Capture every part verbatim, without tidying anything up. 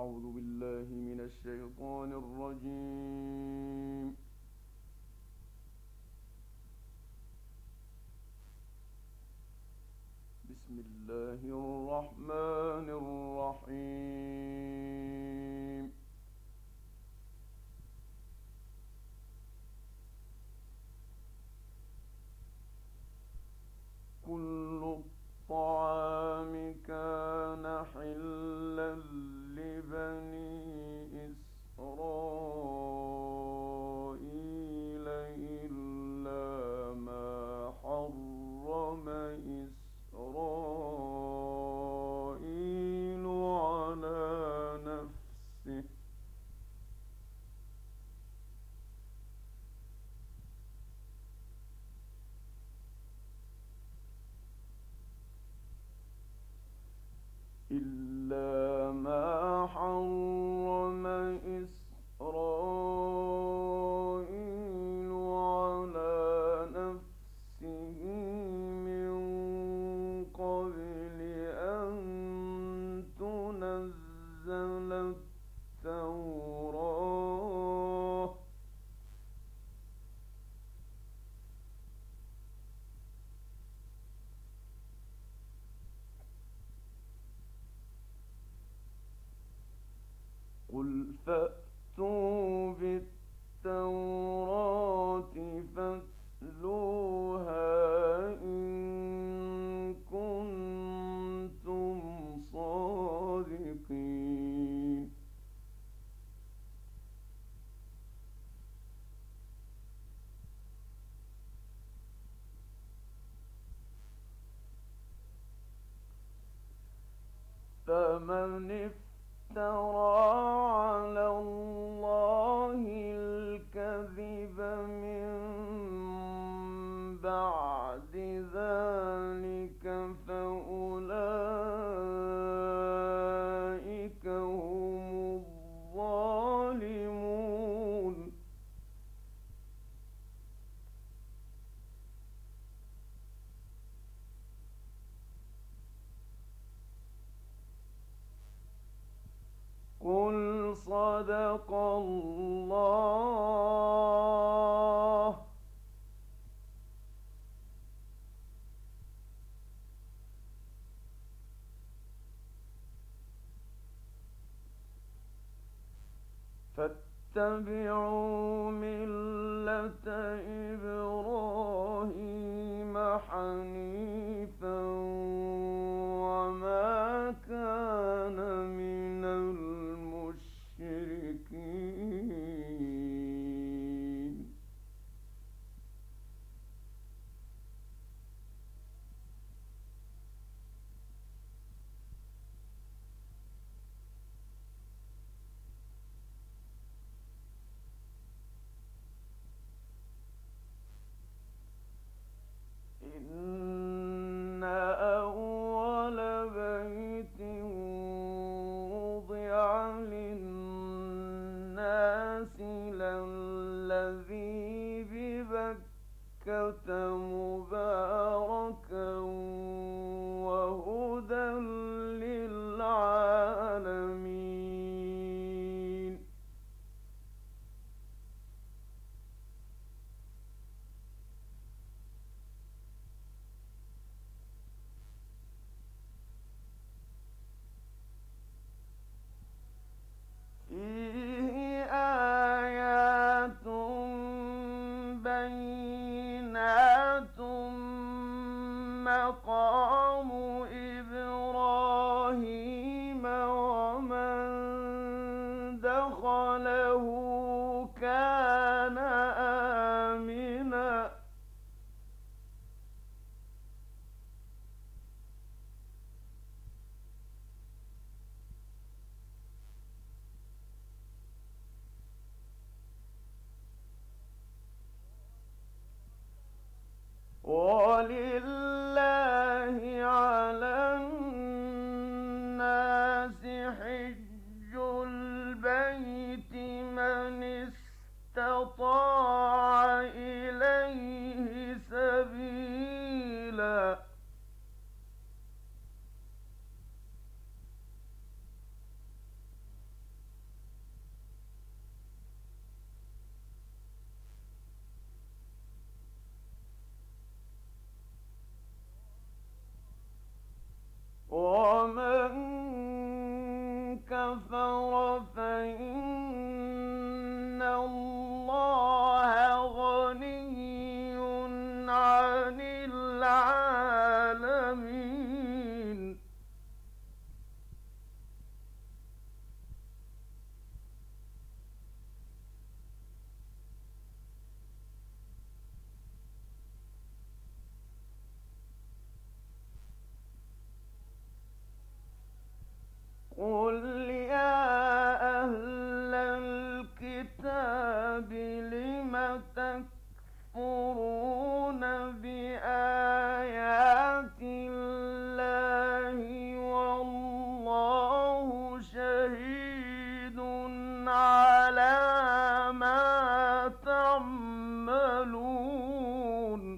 أعوذ بالله من الشيطان الرجيم. بسم الله الرحمن الرحيم. كل الطعام كان حلا لبني إسرائيل إلا ما حرم إسرائيل على نفسه إلا ما حرم إسرائيل على نفسه من قبل أن تنزل التوراة قل فأتوا بالتوراة فاتلوها إن كنتم صادقين فمن افترى على الله الكذب من بعد ذلك فأولئك هم الظالمون قل صدق الله فاتبعوا ملة إبراهيم حنيفا وما كان من المشركين إن أول بيت وضع للناس للذي ببكة مباركا وهدى للعالمين فيه آيات بينات مقام إبراهيم ومن دخله كان آمنا ولله على الناس حج البيت من استطاع إليه سبيلا قل يا أهل الكتاب لم تكفرون بآيات الله والله شهيد على ما تعملون.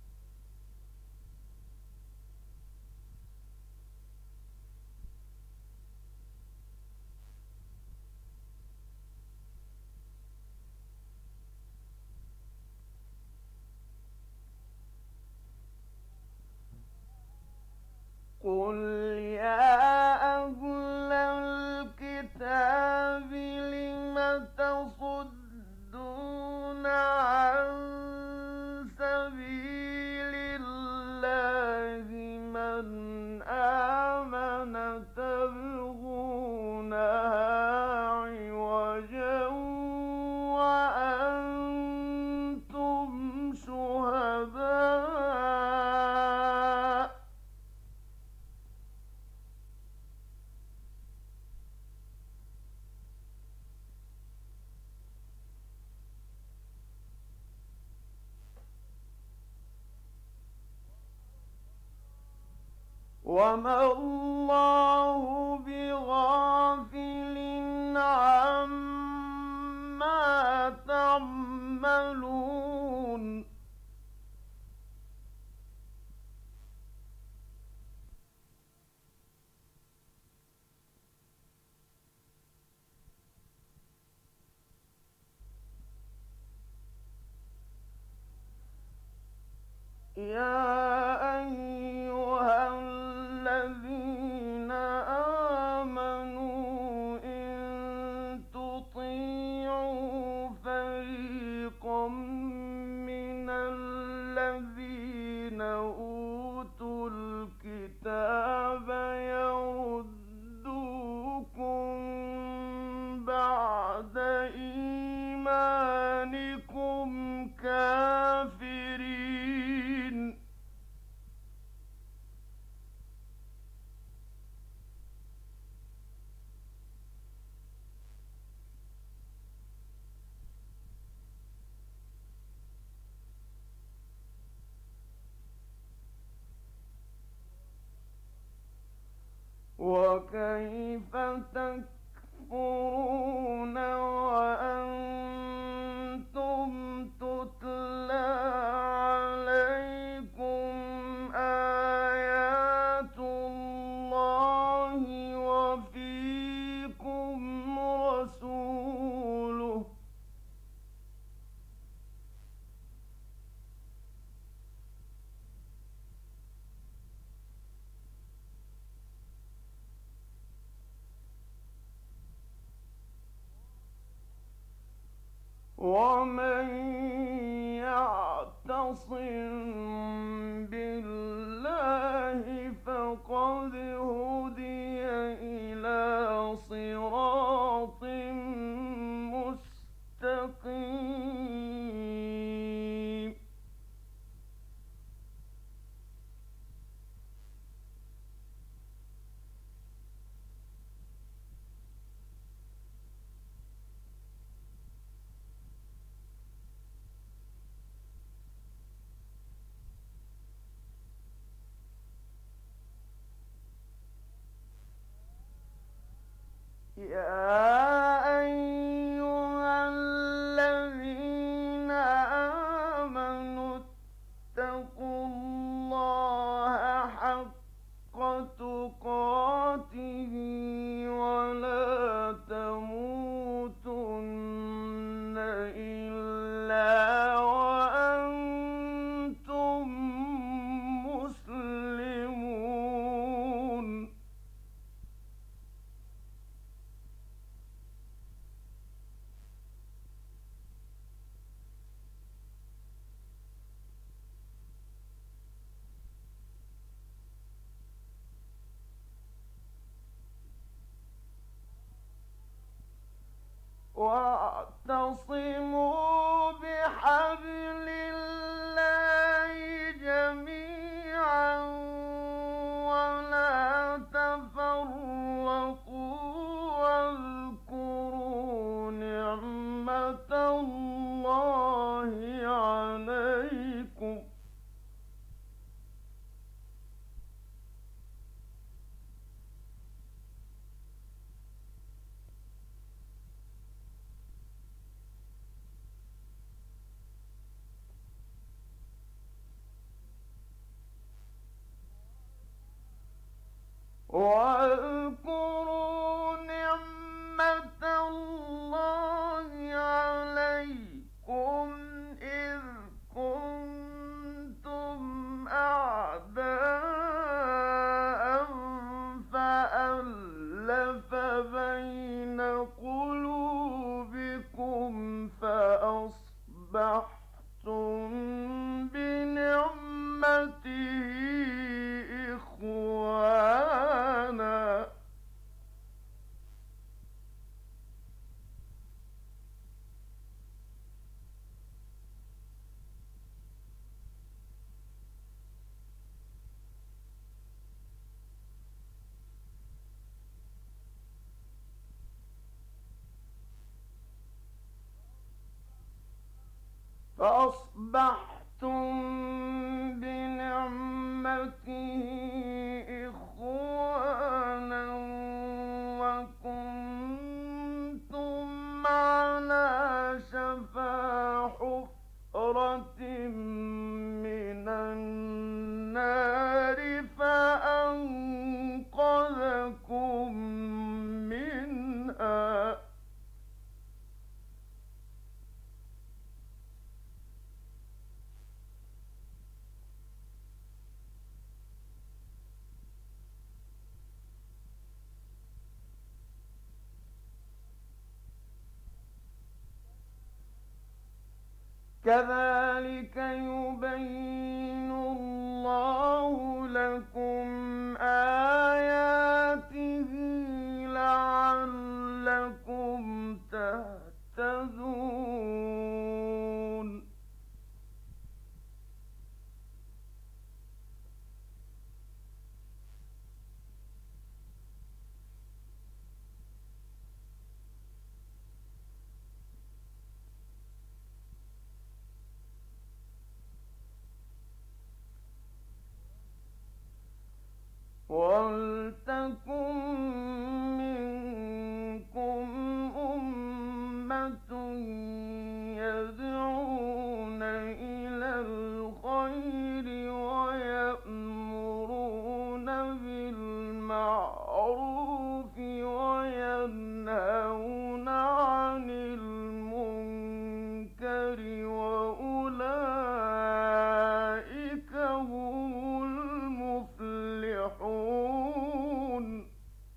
قل يا أهل الكتاب لم تصدون عن سبيل الله من آمن تبغونها عوجا وأنتم شهداء. وما الله بغافل عما تعملون. يا أيها الذين آمنوا إن تطيعوا فريقا من الذين أوتوا الكتاب يردوكم بعد إيمانكم كافرين. وكيف تكفرون وأنتم تتلى عليكم آيات الله وفيكم رسوله ومن يعتصم بالله فقد هدي إلى صراط مستقيم. يا أيها الذين آمنوا اتقوا الله حق تقاته ولا تموتن إلا وأنتم مسلمون. واعتصموا بحبل الله جميعا ولا تفرقوا واذكروا نعمة الله عليكم إذ كنتم أعداء فألف بين قلوبكم فأصبحتم بنعمته إخوانا. فأصبحتم بنعمته إخوانا وكنتم على شفا حفرة من النار فأنقذكم منها. كذلك يبين الله لكم آياته لعلكم تهتدون. وَلْتَكُن مِّنكُمْ أُمَّةٌ يَدْعُونَ إِلَى الْخَيْرِ وَيَأْمُرُونَ بِالْمَعْرُوفِ وَيَنْهَوْنَ عَنِ الْمُنكَرِ وَأُولَٰئِكَ هُمُ المفلحون.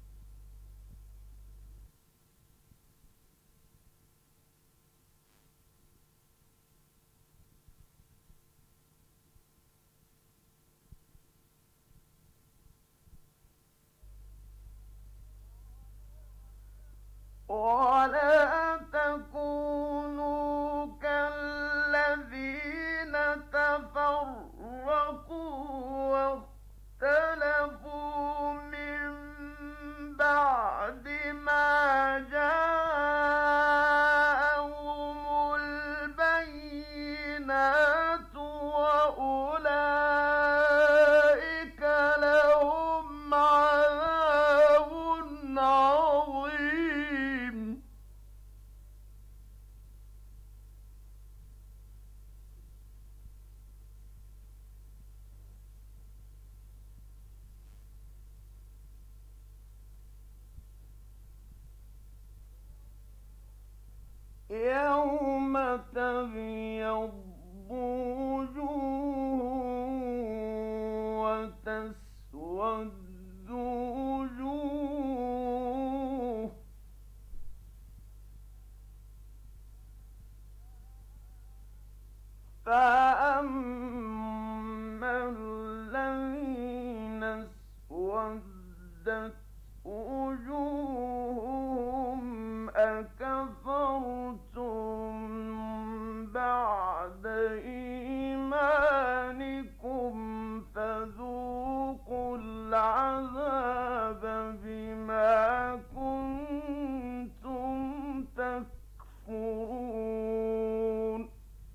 ولا تكونوا كالذين تفرقوا واختلفوا من بعد ما جاءهم البينات وأولئك لهم عذاب عظيم. يوم تبيض وجوه وتسود وجوه فأما الذين اسودت وجوههم أكفرتم بعد إيمانكم فذوقوا العذاب بما كنتم تكفرون.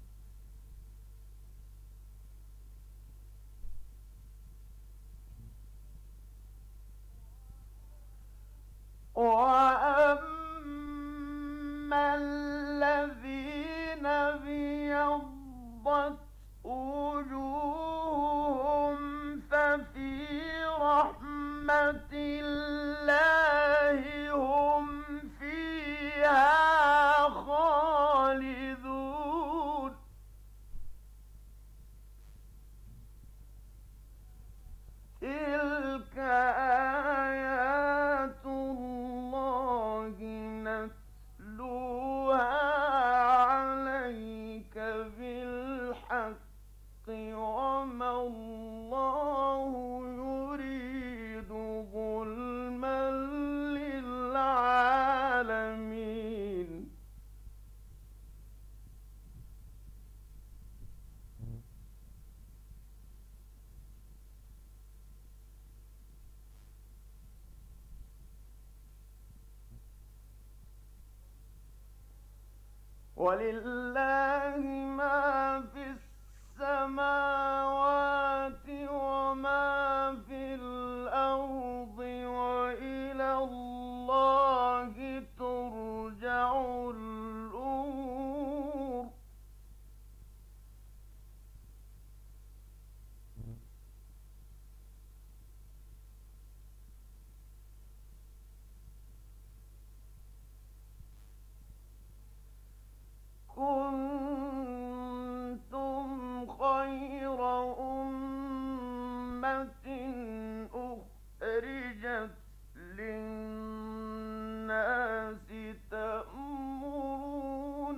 وأما الذين ابيضت وجوههم ففي رحمة الله هم فيها خالدون تلك آيات الله نتلوها عليك بالحق وما الله يريد ظلما للعالمين ولله ما في السماوات وما في الأرض وإلى الله ترجع الأمور كنتم خير أمة أخرجت للناس تأمرون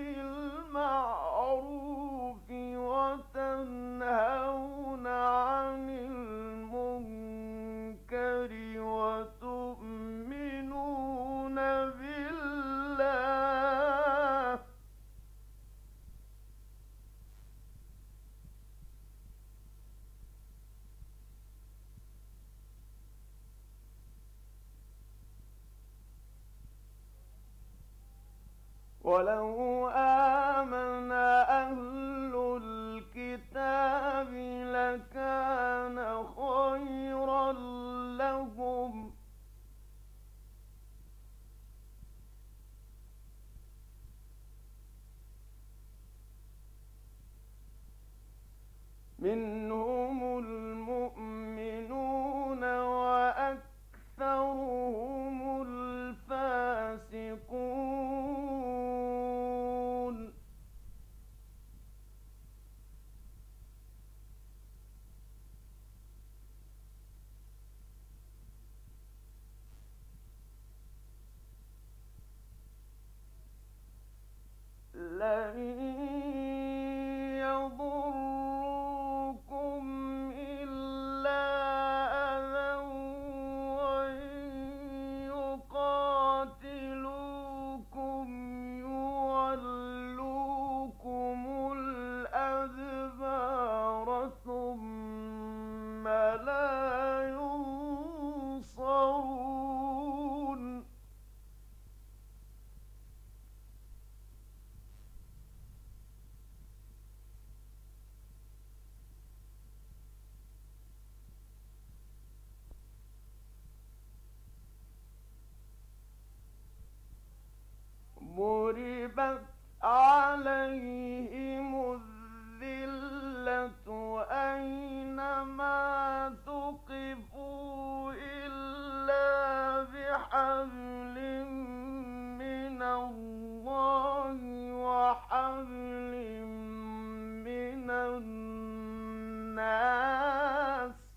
بالمعروف وتنهون عن المنكر وتؤمنون بالله ولو آمن أهل الكتاب لكان خيرا لهم منهم المؤمنون وأكثرهم الفاسقون لن يضروكم إلا أذى وإن يقاتلوكم يولوكم الأدبار ثم لا ينصرون ضربت عليهم الذلة أينما ثقفوا إلا بحبل من الله وحبل من الناس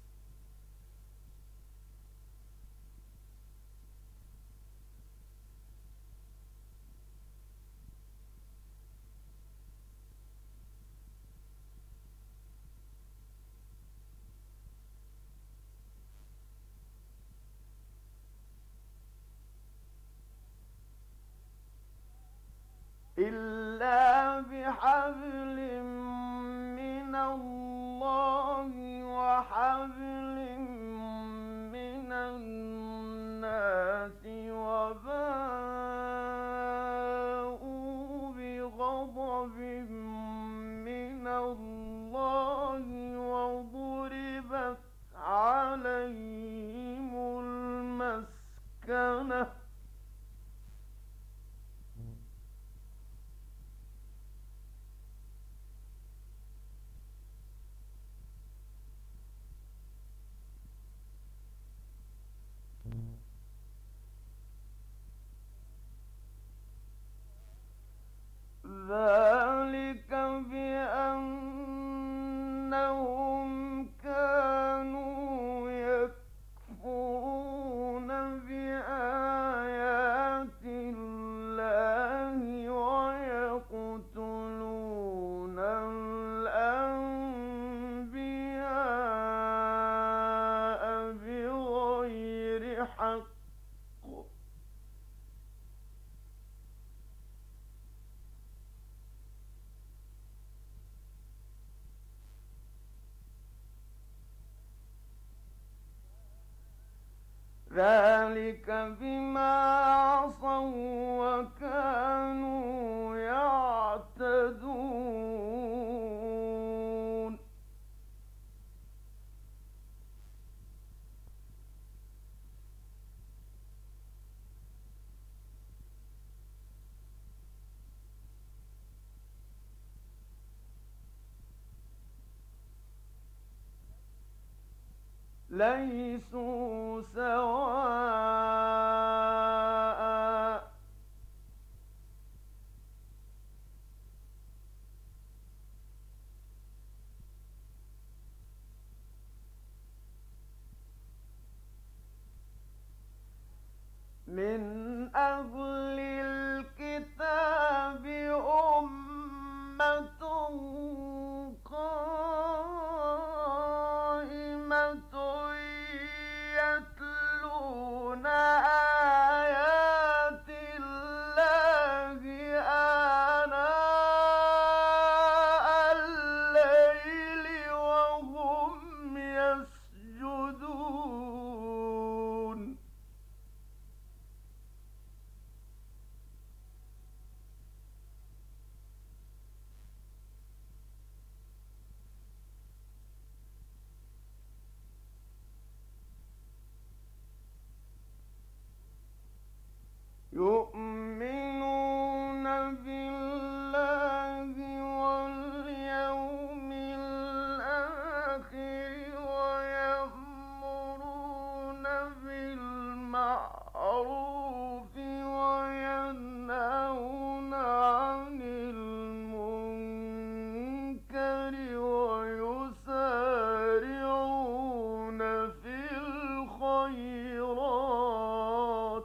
إلا بحبل من الله وحبل من الناس وباءوا بغضب من الله وضربت عليهم المسكنة بحق ذلك بما عصوا وكانوا يعتدون ليسوا سواء من أهل الكتاب أمة قائمة يتلون آيات الله آناء الليل وهم يسجدون يؤمنون بالله واليوم الآخر ويأمرون بالمعروف وينهون عن المنكر ويسارعون في الخيرات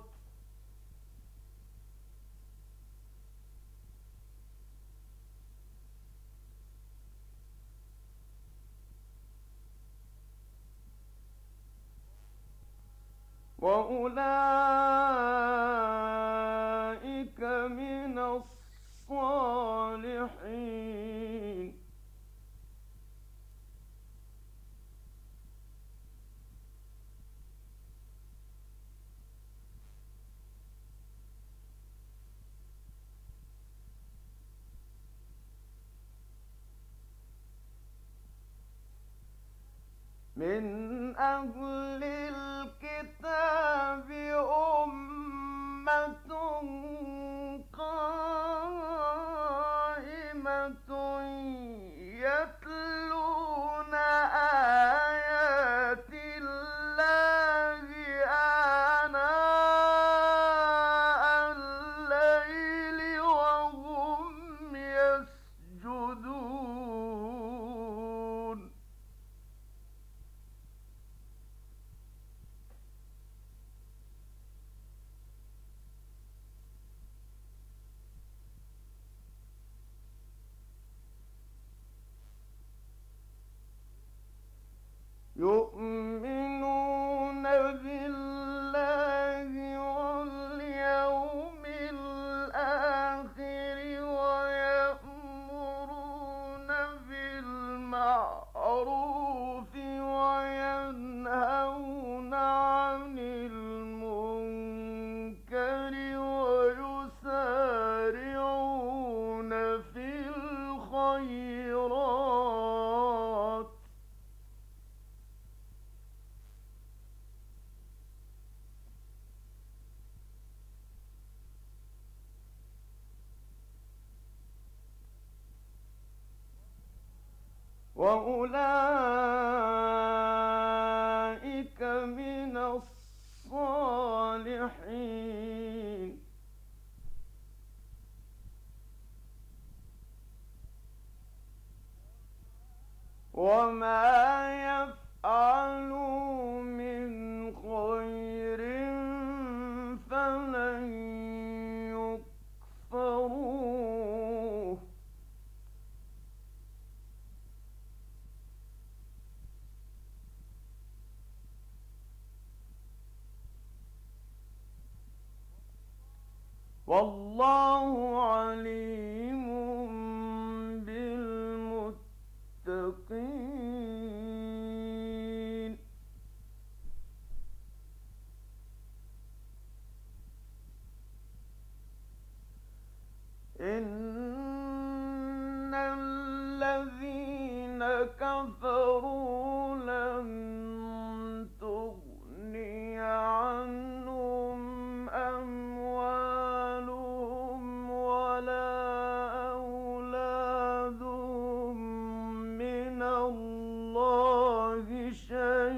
وأولئك من الصالحين من أهل الكتاب أمة قائمة يتلون آيات الله آناء الليل وهم يسجدون يؤمنون بالله واليوم الآخر ويأمرون بالمعروف وينهون عن المنكر ويسارعون في الخيرات وأولئك من الصالحين وما يفعلوا من خير فلن يكفروه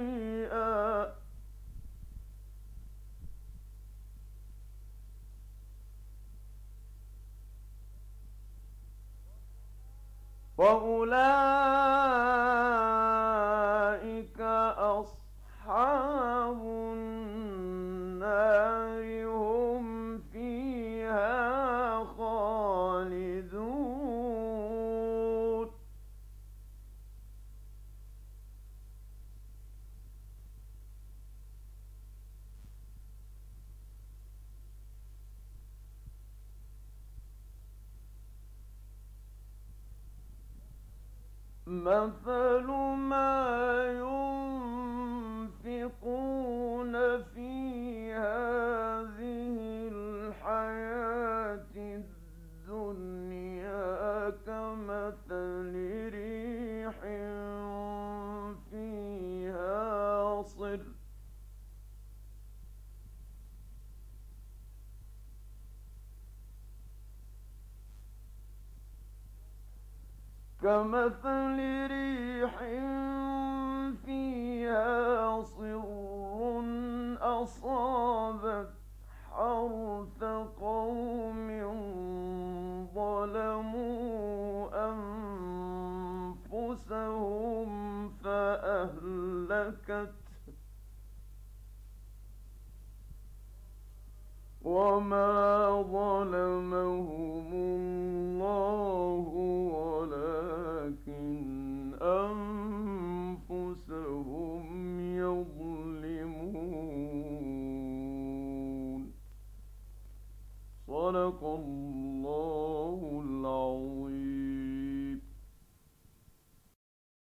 شيئا وأولئك أصحاب النار هم فيها خالدون مثل ما ينفقون في هذه الحياة الدنيا كمثل ريح فيها صر كمثل ريح فيها صر أصابت حرث قوم ظلموا أنفسهم فأهلكت وما ظلمهم الله ولكن أنفسهم يظلمون. صدق الله.